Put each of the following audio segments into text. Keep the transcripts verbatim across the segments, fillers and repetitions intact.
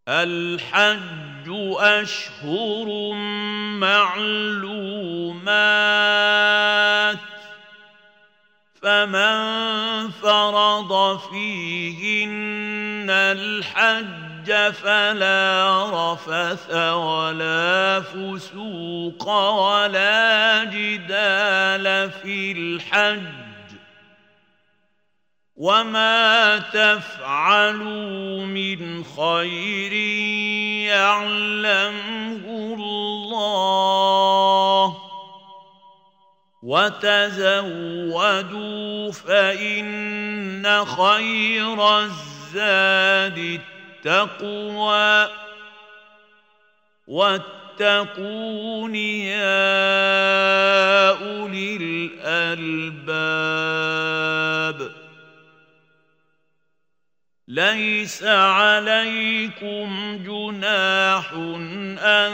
الحج أشهر معلومات، فمن فرض فيهن الحج فلا رفث ولا فسوق ولا جدال في الحج، وما تفعلوا من خير يعلمه الله، وتزودوا فإن خير الزاد التقوى، واتقون يا أولي الألباب. ليس عليكم جناح أن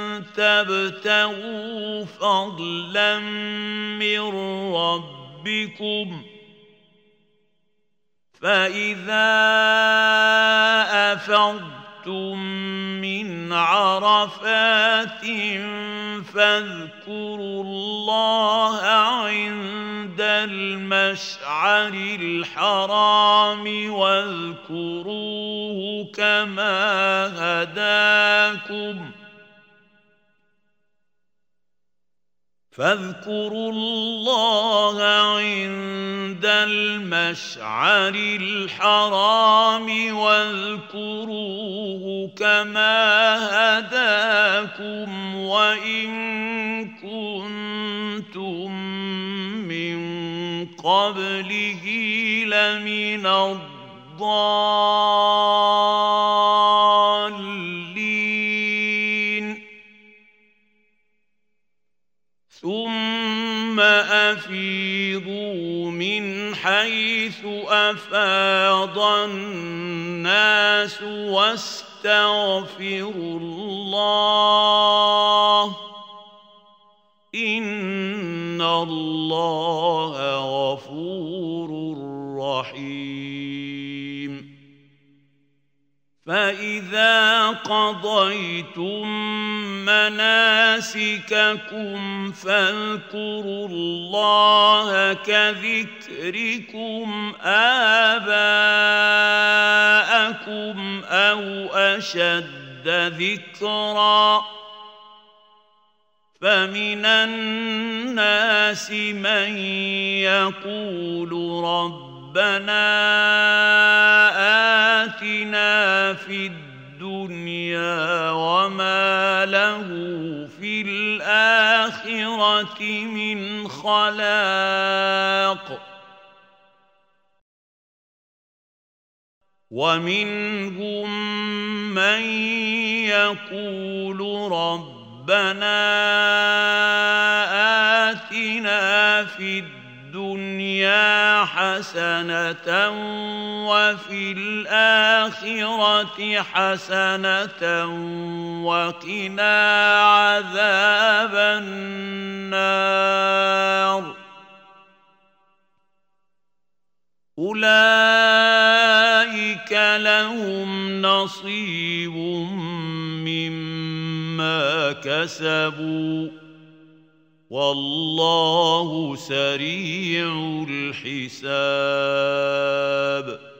تبتغوا فضلا من ربكم، فإذا أفضتم من عرفات فاذكروا الله عند المشعر الحرام واذكروه كما هداكم فاذكروا الله عند المشعر الحرام واذكروه كما هداكم وإن كنتم من قبله لمن الضالين. ثم أفيضوا من حيث أفاض الناس واستغفروا الله، إن الله غفور رحيم. فإذا قضيتم مناسككم فاذكروا الله كذكركم آباءكم أو أشد ذكرًا، فمن الناس من يقول ربنا آتنا في الدنيا وما له في الآخرة من خلاق، ومنهم من يقول ربنا ربنا آتنا في الدنيا حسنة وفي الآخرة حسنة وقنا عذاب النار. أولئك لهم نصيب مما كسبوا والله سريع الحساب.